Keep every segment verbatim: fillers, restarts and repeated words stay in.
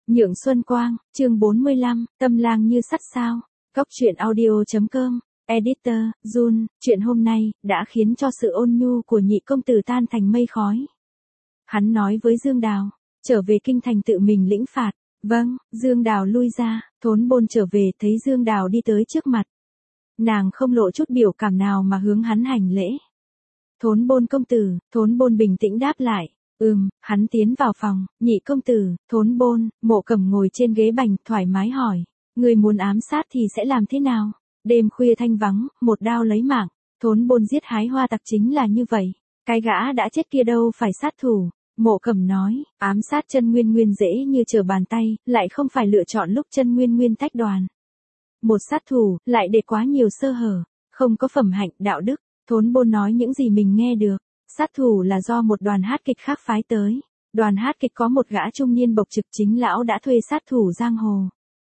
Nhượng Xuân Quang, chương bốn mươi lăm, tâm lang như sắt sao. Cóc truyện audio.com, editor, Jun, chuyện hôm nay, đã khiến cho sự ôn nhu của nhị công tử tan thành mây khói. Hắn nói với Dương Đào, trở về kinh thành tự mình lĩnh phạt. Vâng, Dương Đào lui ra, Thốn Bôn trở về thấy Dương Đào đi tới trước mặt. Nàng không lộ chút biểu cảm nào mà hướng hắn hành lễ. Thốn Bôn công tử, Thốn Bôn bình tĩnh đáp lại. Ừm, hắn tiến vào phòng, nhị công tử, Thốn Bôn, Mộ Cẩm ngồi trên ghế bành, thoải mái hỏi, người muốn ám sát thì sẽ làm thế nào? Đêm khuya thanh vắng, một đao lấy mạng, Thốn Bôn giết hái hoa tặc chính là như vậy, cái gã đã chết kia đâu phải sát thủ. Mộ Cẩm nói, ám sát Chân Nguyên Nguyên dễ như trở bàn tay, lại không phải lựa chọn lúc Chân Nguyên Nguyên tách đoàn. Một sát thủ, lại để quá nhiều sơ hở, không có phẩm hạnh, đạo đức. Thốn Bôn nói những gì mình nghe được. Sát thủ là do một đoàn hát kịch khác phái tới. Đoàn hát kịch có một gã trung niên bộc trực chính lão đã thuê sát thủ giang hồ.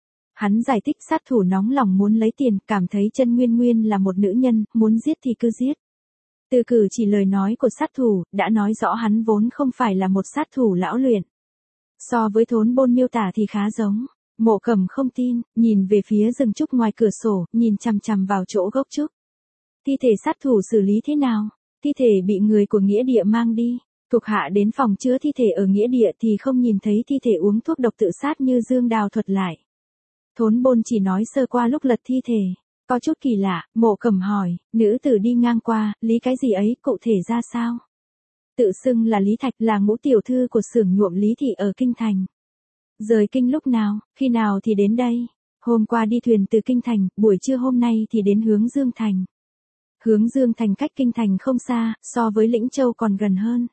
Hắn giải thích sát thủ nóng lòng muốn lấy tiền, cảm thấy Chân Nguyên Nguyên là một nữ nhân, muốn giết thì cứ giết. Từ cử chỉ lời nói của sát thủ, đã nói rõ hắn vốn không phải là một sát thủ lão luyện. So với Thốn Bôn miêu tả thì khá giống. Mộ Cẩm không tin, nhìn về phía rừng trúc ngoài cửa sổ, nhìn chằm chằm vào chỗ gốc trúc. Thi thể sát thủ xử lý thế nào? Thi thể bị người của nghĩa địa mang đi. Thuộc hạ đến phòng chứa thi thể ở nghĩa địa thì không nhìn thấy thi thể uống thuốc độc tự sát như Dương Đào thuật lại. Thốn Bôn chỉ nói sơ qua lúc lật thi thể. Có chút kỳ lạ, Mộ Cẩm hỏi, nữ tử đi ngang qua, lý cái gì ấy cụ thể ra sao? Tự xưng là Lý Thạch, là ngũ tiểu thư của xưởng nhuộm Lý Thị ở Kinh Thành. Rời kinh lúc nào, khi nào thì đến đây? Hôm qua đi thuyền từ Kinh Thành, buổi trưa hôm nay thì đến hướng Dương Thành. Hướng Dương Thành cách Kinh Thành không xa, so với Lĩnh Châu còn gần hơn.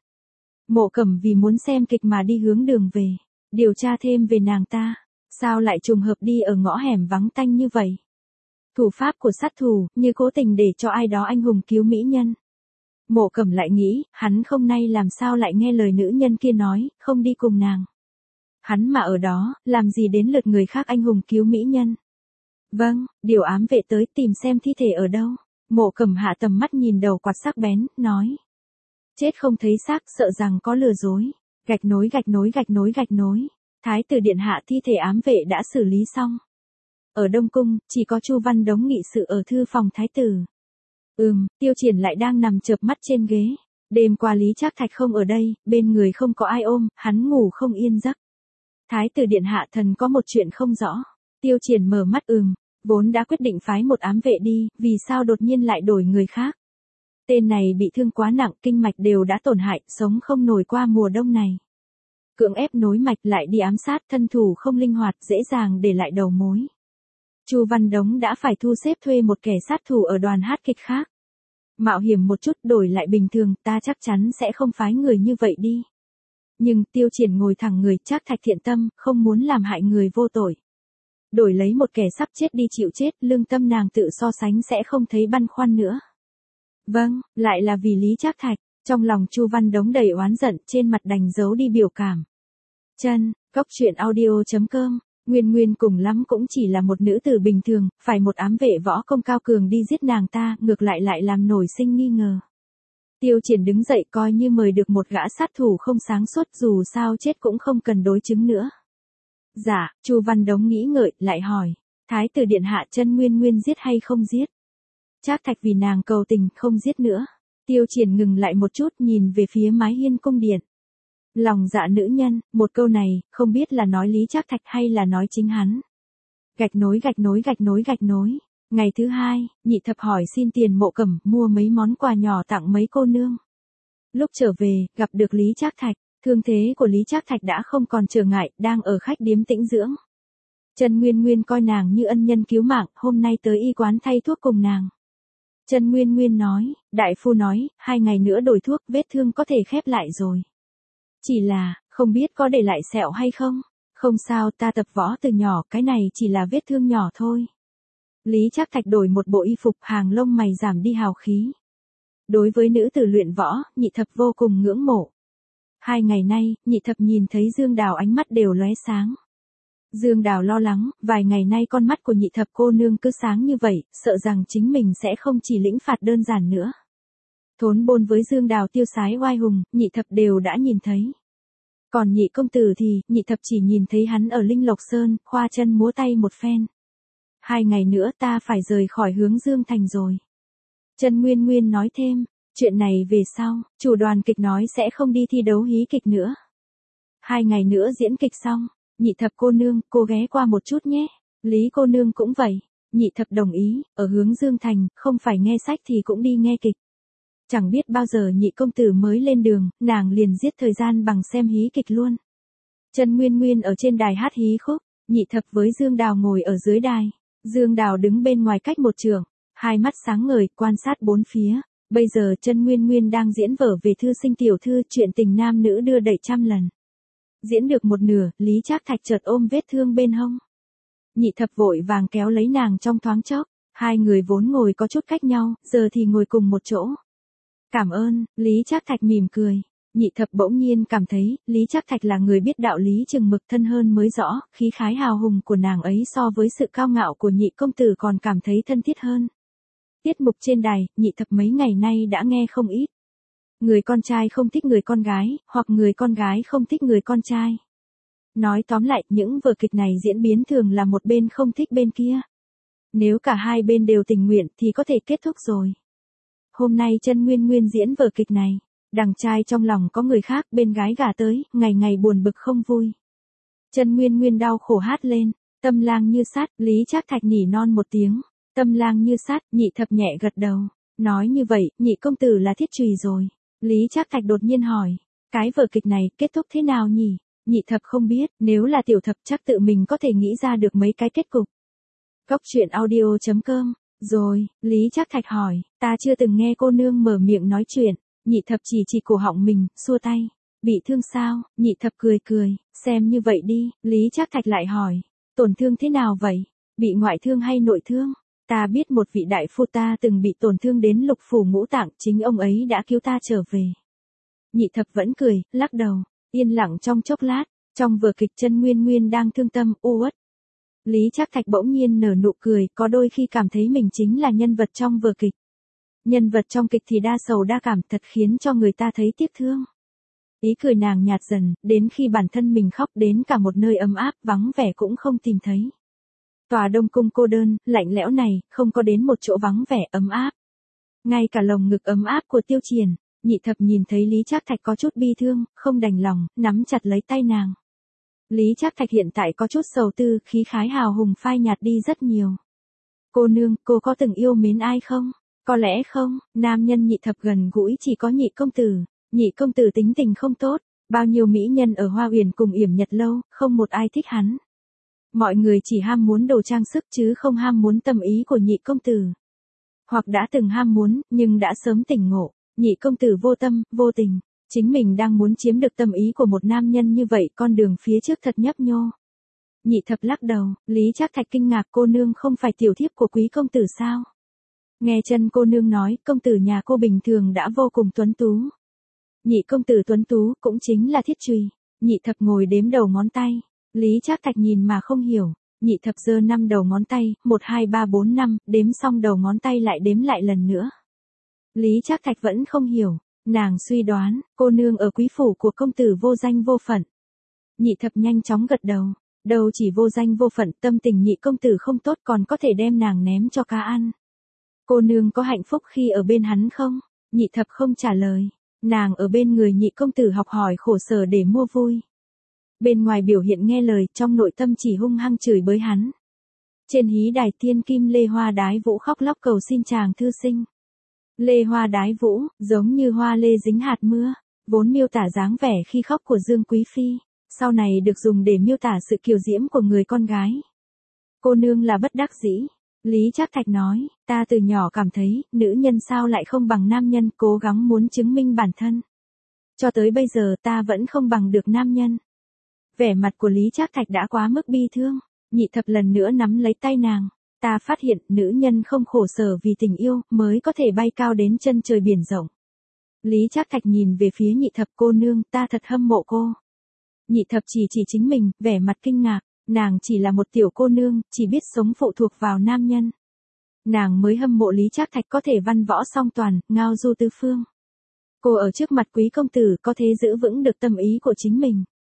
Mộ Cẩm vì muốn xem kịch mà đi hướng đường về, điều tra thêm về nàng ta, sao lại trùng hợp đi ở ngõ hẻm vắng tanh như vậy? Thủ pháp của sát thủ, như cố tình để cho ai đó anh hùng cứu mỹ nhân. Mộ Cẩm lại nghĩ, hắn không nay làm sao lại nghe lời nữ nhân kia nói, không đi cùng nàng. Hắn mà ở đó, làm gì đến lượt người khác anh hùng cứu mỹ nhân. Vâng, điều ám vệ tới tìm xem thi thể ở đâu. Mộ Cẩm hạ tầm mắt nhìn đầu quạt sắc bén, nói. Chết không thấy xác, sợ rằng có lừa dối. Gạch nối gạch nối gạch nối gạch nối. Thái tử điện hạ thi thể ám vệ đã xử lý xong. Ở Đông Cung, chỉ có Chu Văn Đống nghị sự ở thư phòng thái tử. Ừm, Tiêu Triển lại đang nằm chợp mắt trên ghế. Đêm qua Lý Trác Thạch không ở đây, bên người không có ai ôm, hắn ngủ không yên giấc. Thái tử điện hạ thần có một chuyện không rõ. Tiêu Triển mở mắt ừm. Vốn đã quyết định phái một ám vệ đi, vì sao đột nhiên lại đổi người khác? Tên này bị thương quá nặng, kinh mạch đều đã tổn hại, sống không nổi qua mùa đông này. Cưỡng ép nối mạch lại đi ám sát, thân thủ không linh hoạt, dễ dàng để lại đầu mối. Chu Văn Đống đã phải thu xếp thuê một kẻ sát thủ ở đoàn hát kịch khác. Mạo hiểm một chút đổi lại bình thường, ta chắc chắn sẽ không phái người như vậy đi. Nhưng Tiêu Triển ngồi thẳng người, Trác Thạch thiện tâm, không muốn làm hại người vô tội. Đổi lấy một kẻ sắp chết đi chịu chết, lương tâm nàng tự so sánh sẽ không thấy băn khoăn nữa. Vâng, lại là vì Lý Trác Thạch, trong lòng Chu Văn Đống đầy oán giận, trên mặt đành giấu đi biểu cảm. Chân, Cóc truyện audio.com, Nguyên Nguyên cùng lắm cũng chỉ là một nữ tử bình thường, phải một ám vệ võ công cao cường đi giết nàng ta, ngược lại lại làm nổi sinh nghi ngờ. Tiêu Triển đứng dậy coi như mời được một gã sát thủ không sáng suốt, dù sao chết cũng không cần đối chứng nữa. Dạ, Chu Văn Đống nghĩ ngợi, lại hỏi, Thái tử điện hạ Chân Nguyên Nguyên giết hay không giết? Trác Thạch vì nàng cầu tình, không giết nữa. Tiêu Triển ngừng lại một chút, nhìn về phía mái hiên cung điện. Lòng dạ nữ nhân, một câu này, không biết là nói Lý Trác Thạch hay là nói chính hắn. Gạch nối gạch nối gạch nối gạch nối. Ngày thứ hai, nhị thập hỏi xin tiền Mộ Cẩm, mua mấy món quà nhỏ tặng mấy cô nương. Lúc trở về, gặp được Lý Trác Thạch. Thương thế của Lý Trác Thạch đã không còn trở ngại, đang ở khách điếm tĩnh dưỡng. Chân Nguyên Nguyên coi nàng như ân nhân cứu mạng, hôm nay tới y quán thay thuốc cùng nàng. Chân Nguyên Nguyên nói, đại phu nói, hai ngày nữa đổi thuốc, vết thương có thể khép lại rồi. Chỉ là, không biết có để lại sẹo hay không? Không sao, ta tập võ từ nhỏ, cái này chỉ là vết thương nhỏ thôi. Lý Trác Thạch đổi một bộ y phục, hàng lông mày giảm đi hào khí. Đối với nữ tử luyện võ, nhị thập vô cùng ngưỡng mộ. Hai ngày nay, nhị thập nhìn thấy Dương Đào ánh mắt đều lóe sáng. Dương Đào lo lắng, vài ngày nay con mắt của nhị thập cô nương cứ sáng như vậy, sợ rằng chính mình sẽ không chỉ lĩnh phạt đơn giản nữa. Thốn Bôn với Dương Đào tiêu sái oai hùng, nhị thập đều đã nhìn thấy. Còn nhị công tử thì, nhị thập chỉ nhìn thấy hắn ở Linh Lộc Sơn, khoa chân múa tay một phen. Hai ngày nữa ta phải rời khỏi hướng Dương Thành rồi. Trần Nguyên Nguyên nói thêm, chuyện này về sau, chủ đoàn kịch nói sẽ không đi thi đấu hí kịch nữa. Hai ngày nữa diễn kịch xong, nhị thập cô nương, cô ghé qua một chút nhé. Lý cô nương cũng vậy. Nhị thập đồng ý, ở hướng Dương Thành, không phải nghe sách thì cũng đi nghe kịch. Chẳng biết bao giờ nhị công tử mới lên đường, nàng liền giết thời gian bằng xem hí kịch luôn. Trần Nguyên Nguyên ở trên đài hát hí khúc, nhị thập với Dương Đào ngồi ở dưới đài. Dương Đào đứng bên ngoài cách một trượng, hai mắt sáng ngời, quan sát bốn phía. Bây giờ Trần Nguyên Nguyên đang diễn vở về thư sinh tiểu thư, chuyện tình nam nữ đưa đẩy trăm lần. Diễn được một nửa, Lý Trác Thạch chợt ôm vết thương bên hông. Nhị thập vội vàng kéo lấy nàng trong thoáng chốc, hai người vốn ngồi có chút cách nhau, giờ thì ngồi cùng một chỗ. Cảm ơn, Lý Trác Thạch mỉm cười. Nhị thập bỗng nhiên cảm thấy, Lý Trác Thạch là người biết đạo lý chừng mực thân hơn mới rõ, khí khái hào hùng của nàng ấy so với sự cao ngạo của nhị công tử còn cảm thấy thân thiết hơn. Tiết mục trên đài, nhị thập mấy ngày nay đã nghe không ít. Người con trai không thích người con gái, hoặc người con gái không thích người con trai. Nói tóm lại, những vở kịch này diễn biến thường là một bên không thích bên kia. Nếu cả hai bên đều tình nguyện thì có thể kết thúc rồi. Hôm nay Trần Nguyên Nguyên diễn vở kịch này, đằng trai trong lòng có người khác, bên gái gả tới, ngày ngày buồn bực không vui. Trần Nguyên Nguyên đau khổ hát lên, tâm lang như sát, Lý Trác Thạch nỉ non một tiếng, tâm lang như sát, nhị thập nhẹ gật đầu. Nói như vậy, nhị công tử là thiết chùy rồi. Lý Trác Thạch đột nhiên hỏi, cái vở kịch này kết thúc thế nào nhỉ? Nhị thập không biết, nếu là tiểu thập chắc tự mình có thể nghĩ ra được mấy cái kết cục. Góc truyện audio chấm com. Rồi, Lý Trác Thạch hỏi, ta chưa từng nghe cô nương mở miệng nói chuyện. Nhị thập chỉ chỉ cổ họng mình, xua tay. Bị thương sao? Nhị thập cười cười, xem như vậy đi. Lý Trác Thạch lại hỏi, tổn thương thế nào vậy? Bị ngoại thương hay nội thương? Ta biết một vị đại phu ta từng bị tổn thương đến lục phủ ngũ tạng, chính ông ấy đã cứu ta trở về. Nhị thập vẫn cười, lắc đầu, yên lặng trong chốc lát, trong vở kịch Trần Nguyên Nguyên đang thương tâm, u uất. Lý Trác Thạch bỗng nhiên nở nụ cười, có đôi khi cảm thấy mình chính là nhân vật trong vở kịch. Nhân vật trong kịch thì đa sầu đa cảm, thật khiến cho người ta thấy tiếc thương. Ý cười nàng nhạt dần, đến khi bản thân mình khóc đến cả một nơi ấm áp, vắng vẻ cũng không tìm thấy. Tòa Đông Cung cô đơn, lạnh lẽo này, không có đến một chỗ vắng vẻ ấm áp. Ngay cả lồng ngực ấm áp của Tiêu Triển, nhị thập nhìn thấy Lý Trác Thạch có chút bi thương, không đành lòng, nắm chặt lấy tay nàng. Lý Trác Thạch hiện tại có chút sầu tư, khí khái hào hùng phai nhạt đi rất nhiều. Cô nương, cô có từng yêu mến ai không? Có lẽ không, nam nhân nhị thập gần gũi chỉ có nhị công tử. Nhị công tử tính tình không tốt, bao nhiêu mỹ nhân ở Hoa Uyển cùng yểm nhật lâu, không một ai thích hắn. Mọi người chỉ ham muốn đồ trang sức chứ không ham muốn tâm ý của nhị công tử. Hoặc đã từng ham muốn, nhưng đã sớm tỉnh ngộ, nhị công tử vô tâm, vô tình. Chính mình đang muốn chiếm được tâm ý của một nam nhân như vậy, con đường phía trước thật nhấp nhô. Nhị thập lắc đầu, Lý Trác Thạch kinh ngạc, cô nương không phải tiểu thiếp của quý công tử sao? Nghe chân cô nương nói, công tử nhà cô bình thường đã vô cùng tuấn tú. Nhị công tử tuấn tú, cũng chính là thiết chùy. Nhị thập ngồi đếm đầu ngón tay. Lý Trác Thạch nhìn mà không hiểu. Nhị thập giơ năm đầu ngón tay, một hai ba bốn năm, đếm xong đầu ngón tay lại đếm lại lần nữa. Lý Trác Thạch vẫn không hiểu. Nàng suy đoán, cô nương ở quý phủ của công tử vô danh vô phận. Nhị thập nhanh chóng gật đầu. Đâu chỉ vô danh vô phận, tâm tình nhị công tử không tốt còn có thể đem nàng ném cho cá ăn. Cô nương có hạnh phúc khi ở bên hắn không? Nhị thập không trả lời. Nàng ở bên người nhị công tử học hỏi khổ sở để mua vui. Bên ngoài biểu hiện nghe lời, trong nội tâm chỉ hung hăng chửi bới hắn. Trên hí đài thiên kim Lê Hoa Đái Vũ khóc lóc cầu xin chàng thư sinh. Lê Hoa Đái Vũ, giống như hoa lê dính hạt mưa, vốn miêu tả dáng vẻ khi khóc của Dương Quý Phi, sau này được dùng để miêu tả sự kiều diễm của người con gái. Cô nương là bất đắc dĩ. Lý Trác Thạch nói, ta từ nhỏ cảm thấy, nữ nhân sao lại không bằng nam nhân, cố gắng muốn chứng minh bản thân. Cho tới bây giờ ta vẫn không bằng được nam nhân. Vẻ mặt của Lý Trác Thạch đã quá mức bi thương, nhị thập lần nữa nắm lấy tay nàng. Ta phát hiện, nữ nhân không khổ sở vì tình yêu, mới có thể bay cao đến chân trời biển rộng. Lý Trác Thạch nhìn về phía nhị thập, cô nương, ta thật hâm mộ cô. Nhị thập chỉ chỉ chính mình, vẻ mặt kinh ngạc. Nàng chỉ là một tiểu cô nương, chỉ biết sống phụ thuộc vào nam nhân. Nàng mới hâm mộ Lý Trác Thạch có thể văn võ song toàn, ngao du tứ phương. Cô ở trước mặt quý công tử có thể giữ vững được tâm ý của chính mình.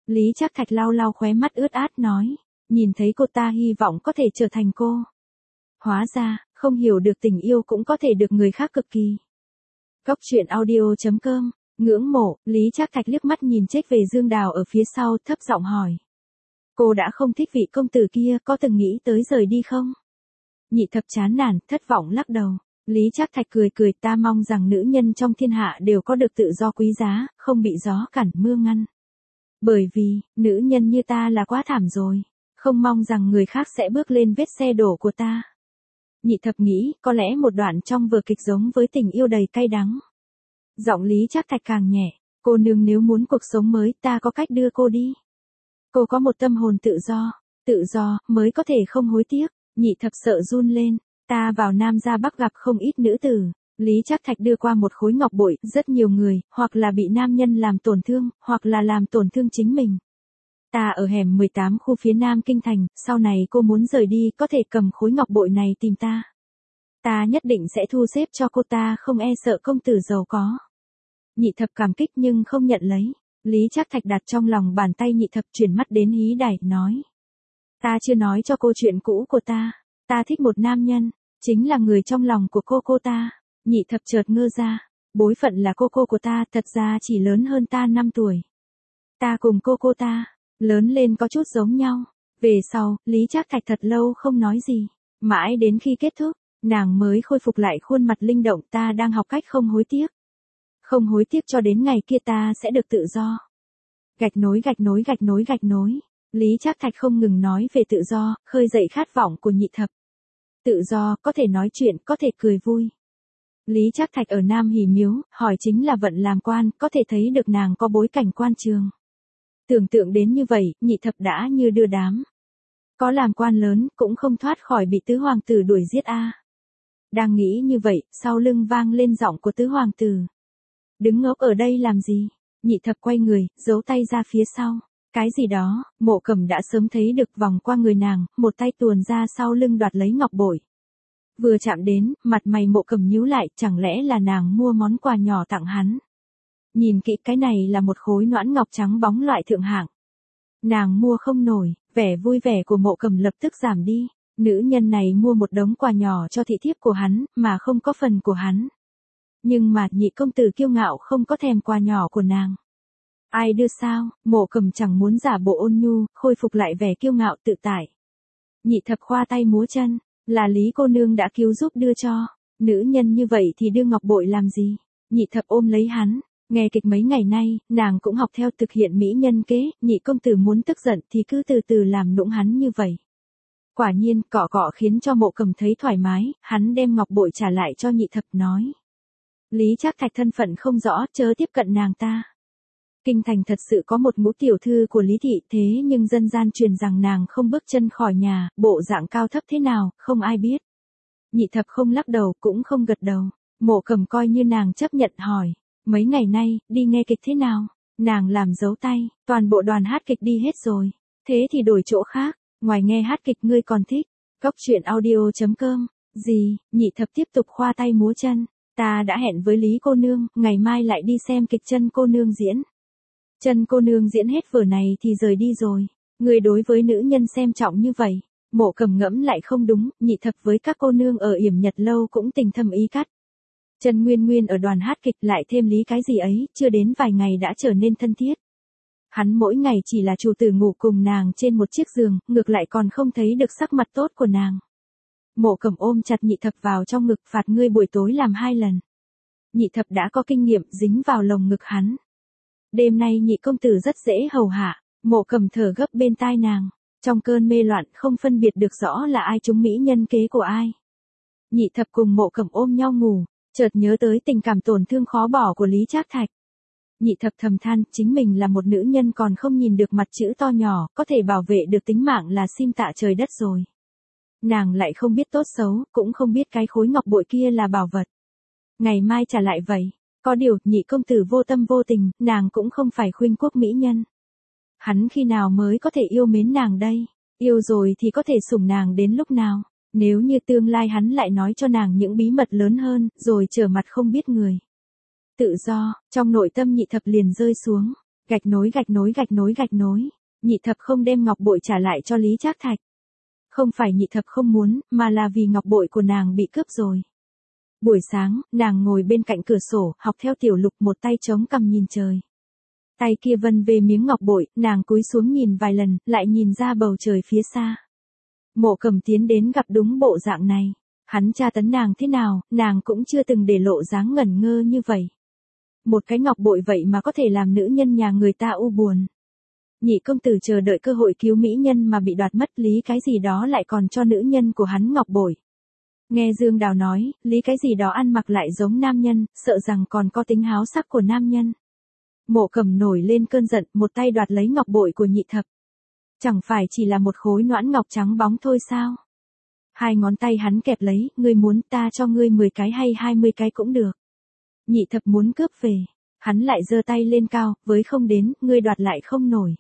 Lý Trác Thạch lau lau khóe mắt ướt át nói, nhìn thấy cô ta hy vọng có thể trở thành cô. Hóa ra, không hiểu được tình yêu cũng có thể được người khác cực kỳ. Cốc truyện audio chấm com, ngưỡng mộ, Lý Trác Thạch liếc mắt nhìn Trách về Dương Đào ở phía sau, thấp giọng hỏi. Cô đã không thích vị công tử kia, có từng nghĩ tới rời đi không? Nhị thập chán nản, thất vọng lắc đầu. Lý Trác Thạch cười cười, ta mong rằng nữ nhân trong thiên hạ đều có được tự do quý giá, không bị gió cản mưa ngăn. Bởi vì, nữ nhân như ta là quá thảm rồi, không mong rằng người khác sẽ bước lên vết xe đổ của ta. Nhị thập nghĩ, có lẽ một đoạn trong vở kịch giống với tình yêu đầy cay đắng. Giọng Lý Trác Thạch càng nhẹ, cô nương nếu muốn cuộc sống mới, ta có cách đưa cô đi. Cô có một tâm hồn tự do, tự do, mới có thể không hối tiếc. Nhị thập sợ run lên, ta vào Nam ra Bắc gặp không ít nữ tử. Lý Trác Thạch đưa qua một khối ngọc bội, rất nhiều người, hoặc là bị nam nhân làm tổn thương, hoặc là làm tổn thương chính mình. Ta ở hẻm mười tám khu phía Nam Kinh Thành, sau này cô muốn rời đi có thể cầm khối ngọc bội này tìm ta. Ta nhất định sẽ thu xếp cho cô ta không e sợ công tử giàu có. Nhị thập cảm kích nhưng không nhận lấy. Lý Trác Thạch đặt trong lòng bàn tay nhị thập, chuyển mắt đến Hí Đài, nói. Ta chưa nói cho cô chuyện cũ của ta. Ta thích một nam nhân, chính là người trong lòng của cô cô ta. Nhị thập chợt ngơ ra. Bối phận là cô cô của ta thật ra chỉ lớn hơn ta năm tuổi. Ta cùng cô cô ta, lớn lên có chút giống nhau. Về sau, Lý Trác Thạch thật lâu không nói gì. Mãi đến khi kết thúc, nàng mới khôi phục lại khuôn mặt linh động. Ta đang học cách không hối tiếc. Không hối tiếc cho đến ngày kia ta sẽ được tự do. Gạch nối gạch nối gạch nối gạch nối. Lý Trác Thạch không ngừng nói về tự do, khơi dậy khát vọng của nhị thập. Tự do, có thể nói chuyện, có thể cười vui. Lý Trác Thạch ở Nam Hỷ Miếu, hỏi chính là vận làm quan, có thể thấy được nàng có bối cảnh quan trường. Tưởng tượng đến như vậy, nhị thập đã như đưa đám. Có làm quan lớn, cũng không thoát khỏi bị tứ hoàng tử đuổi giết a. Đang nghĩ như vậy, sau lưng vang lên giọng của tứ hoàng tử. Đứng ngốc ở đây làm gì? Nhị thập quay người, giấu tay ra phía sau. Cái gì đó, Mộ Cẩm đã sớm thấy được, vòng qua người nàng, một tay tuồn ra sau lưng đoạt lấy ngọc bội. Vừa chạm đến, mặt mày Mộ Cẩm nhíu lại, chẳng lẽ là nàng mua món quà nhỏ tặng hắn. Nhìn kỹ, cái này là một khối noãn ngọc trắng bóng loại thượng hạng. Nàng mua không nổi, vẻ vui vẻ của Mộ Cẩm lập tức giảm đi. Nữ nhân này mua một đống quà nhỏ cho thị thiếp của hắn, mà không có phần của hắn. Nhưng mà nhị công tử kiêu ngạo không có thèm quà nhỏ của nàng. Ai đưa sao? Mộ Cẩm chẳng muốn giả bộ ôn nhu, khôi phục lại vẻ kiêu ngạo tự tại. Nhị thập khoa tay múa chân, là Lý cô nương đã cứu giúp đưa cho. Nữ nhân như vậy thì đưa ngọc bội làm gì? Nhị thập ôm lấy hắn, nghe kịch mấy ngày nay, nàng cũng học theo thực hiện mỹ nhân kế, nhị công tử muốn tức giận thì cứ từ từ làm nũng hắn như vậy. Quả nhiên, cọ cọ khiến cho Mộ Cẩm thấy thoải mái, hắn đem ngọc bội trả lại cho nhị thập, nói. Lý Trác Thạch thân phận không rõ, chớ tiếp cận nàng ta. Kinh thành thật sự có một ngũ tiểu thư của Lý thị, thế nhưng dân gian truyền rằng nàng không bước chân khỏi nhà, bộ dạng cao thấp thế nào, không ai biết. Nhị thập không lắc đầu, cũng không gật đầu. Mộ Cẩm coi như nàng chấp nhận, hỏi. Mấy ngày nay, đi nghe kịch thế nào? Nàng làm dấu tay, toàn bộ đoàn hát kịch đi hết rồi. Thế thì đổi chỗ khác, ngoài nghe hát kịch ngươi còn thích. Cốc truyện audio chấm com. Gì? Nhị thập tiếp tục khoa tay múa chân. Ta đã hẹn với Lý cô nương, ngày mai lại đi xem kịch Chân cô nương diễn. Chân cô nương diễn hết vở này thì rời đi rồi. Người đối với nữ nhân xem trọng như vậy. Mộ Cẩm ngẫm lại không đúng, nhị thập với các cô nương ở Yểm Nhật lâu cũng tình thâm ý cắt. Chân Nguyên Nguyên ở đoàn hát kịch lại thêm Lý cái gì ấy, chưa đến vài ngày đã trở nên thân thiết. Hắn mỗi ngày chỉ là chủ tử ngủ cùng nàng trên một chiếc giường, ngược lại còn không thấy được sắc mặt tốt của nàng. Mộ Cẩm ôm chặt nhị thập vào trong ngực, phạt ngươi buổi tối làm hai lần. Nhị thập đã có kinh nghiệm, dính vào lồng ngực hắn. Đêm nay nhị công tử rất dễ hầu hạ. Mộ Cẩm thở gấp bên tai nàng. Trong cơn mê loạn không phân biệt được rõ là ai trúng mỹ nhân kế của ai. Nhị thập cùng Mộ Cẩm ôm nhau ngủ, chợt nhớ tới tình cảm tổn thương khó bỏ của Lý Trác Thạch. Nhị thập thầm than, chính mình là một nữ nhân còn không nhìn được mặt chữ to nhỏ, có thể bảo vệ được tính mạng là xin tạ trời đất rồi. Nàng lại không biết tốt xấu, cũng không biết cái khối ngọc bội kia là bảo vật. Ngày mai trả lại vậy. Có điều, nhị công tử vô tâm vô tình, nàng cũng không phải khuynh quốc mỹ nhân. Hắn khi nào mới có thể yêu mến nàng đây? Yêu rồi thì có thể sủng nàng đến lúc nào? Nếu như tương lai hắn lại nói cho nàng những bí mật lớn hơn, rồi trở mặt không biết người. Tự do, trong nội tâm nhị thập liền rơi xuống. Gạch nối gạch nối gạch nối gạch nối. Nhị thập không đem ngọc bội trả lại cho Lý Trác Thạch. Không phải nhị thập không muốn, mà là vì ngọc bội của nàng bị cướp rồi. Buổi sáng, nàng ngồi bên cạnh cửa sổ, học theo Tiểu Lục, một tay chống cằm nhìn trời. Tay kia vân về miếng ngọc bội, nàng cúi xuống nhìn vài lần, lại nhìn ra bầu trời phía xa. Mộ Cầm tiến đến gặp đúng bộ dạng này. Hắn tra tấn nàng thế nào, nàng cũng chưa từng để lộ dáng ngẩn ngơ như vậy. Một cái ngọc bội vậy mà có thể làm nữ nhân nhà người ta u buồn. Nhị công tử chờ đợi cơ hội cứu mỹ nhân mà bị đoạt mất, Lý cái gì đó lại còn cho nữ nhân của hắn ngọc bội. Nghe Dương Đào nói, Lý cái gì đó ăn mặc lại giống nam nhân, sợ rằng còn có tính háo sắc của nam nhân. Mộ Cầm nổi lên cơn giận, một tay đoạt lấy ngọc bội của nhị thập. Chẳng phải chỉ là một khối noãn ngọc trắng bóng thôi sao? Hai ngón tay hắn kẹp lấy, ngươi muốn ta cho ngươi mười cái hay hai mươi cái cũng được. Nhị thập muốn cướp về, hắn lại giơ tay lên cao, với không đến, ngươi đoạt lại không nổi.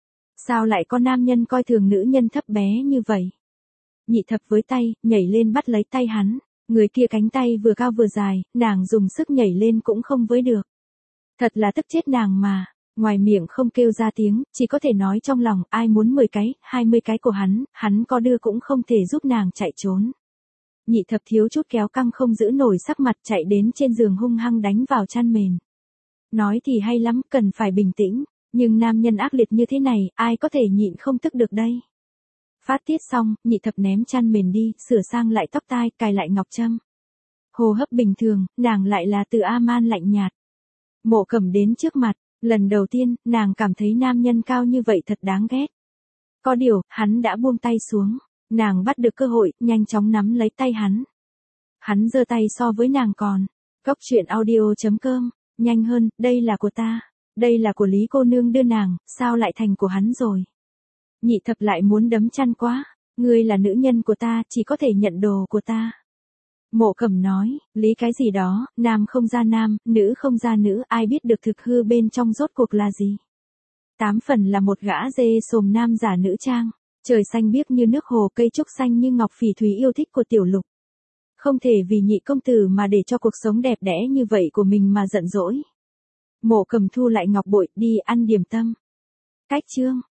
Sao lại có nam nhân coi thường nữ nhân thấp bé như vậy? Nhị thập với tay, nhảy lên bắt lấy tay hắn, người kia cánh tay vừa cao vừa dài, nàng dùng sức nhảy lên cũng không với được. Thật là tức chết nàng mà, ngoài miệng không kêu ra tiếng, chỉ có thể nói trong lòng, ai muốn mười cái, hai mươi cái của hắn, hắn có đưa cũng không thể giúp nàng chạy trốn. Nhị thập thiếu chút kéo căng không giữ nổi sắc mặt, chạy đến trên giường hung hăng đánh vào chăn mền. Nói thì hay lắm, cần phải bình tĩnh, nhưng nam nhân ác liệt như thế này, ai có thể nhịn không tức được đây. Phát tiết xong, nhị thập ném chăn mền đi, sửa sang lại tóc tai, cài lại ngọc trâm. Hô hấp bình thường, nàng lại là Từ A Man lạnh nhạt. Mộ Cầm đến trước mặt, lần đầu tiên, nàng cảm thấy nam nhân cao như vậy thật đáng ghét. Có điều, hắn đã buông tay xuống, nàng bắt được cơ hội, nhanh chóng nắm lấy tay hắn. Hắn giơ tay so với nàng còn. Cốc truyện audio chấm com, nhanh hơn, đây là của ta, đây là của Lý cô nương đưa nàng, sao lại thành của hắn rồi? Nhị thập lại muốn đấm chăn quá, ngươi là nữ nhân của ta, chỉ có thể nhận đồ của ta. Mộ Cầm nói, Lý cái gì đó, nam không ra nam, nữ không ra nữ, ai biết được thực hư bên trong rốt cuộc là gì. Tám phần là một gã dê sồm nam giả nữ trang, trời xanh biếc như nước hồ, cây trúc xanh như ngọc, phỉ thúy yêu thích của Tiểu Lục. Không thể vì nhị công tử mà để cho cuộc sống đẹp đẽ như vậy của mình mà giận dỗi. Mộ Cầm thu lại ngọc bội, đi ăn điểm tâm. Cách chương